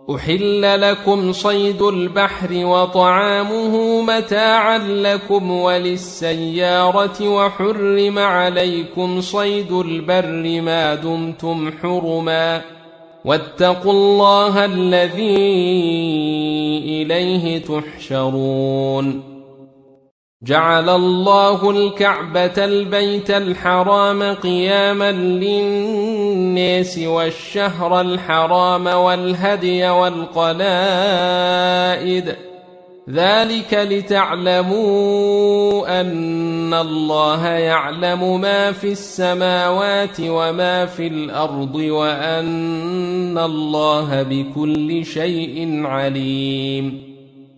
أحل لكم صيد البحر وطعامه متاعا لكم وللسيارة وحرم عليكم صيد البر ما دمتم حرما واتقوا الله الذي إليه تحشرون جعل الله الكعبة البيت الحرام قياما للناس والشهر الحرام والهدي والقلائد ذلك لتعلموا أن الله يعلم ما في السماوات وما في الأرض وأن الله بكل شيء عليم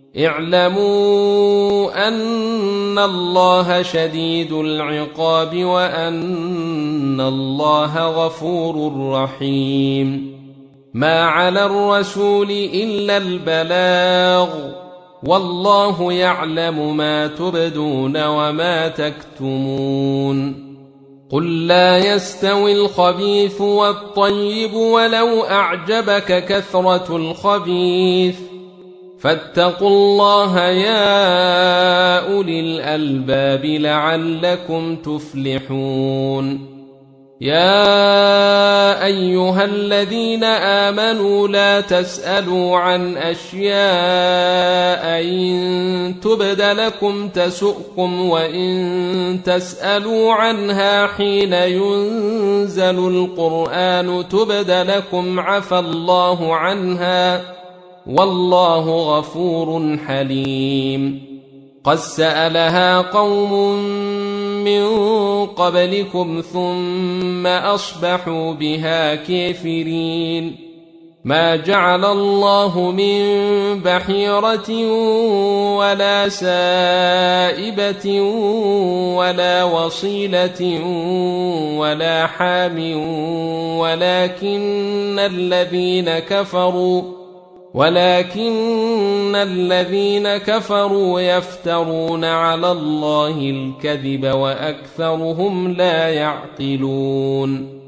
اعلموا أن الله شديد العقاب وأن الله غفور رحيم ما على الرسول إلا البلاغ والله يعلم ما تبدون وما تكتمون قل لا يستوي الخبيث والطيب ولو أعجبك كثرة الخبيث فاتقوا الله يا أولي الألباب لعلكم تفلحون يا أيها الذين آمنوا لا تسألوا عن أشياء إن تبد لكم تسؤكم وإن تسألوا عنها حين ينزل القرآن تبد لكم عفى الله عنها والله غفور حليم قد سألها قوم من قبلكم ثم أصبحوا بها كافرين ما جعل الله من بحيرة ولا سائبة ولا وصيلة ولا حام ولكن الذين كفروا يفترون على الله الكذب وأكثرهم لا يعقلون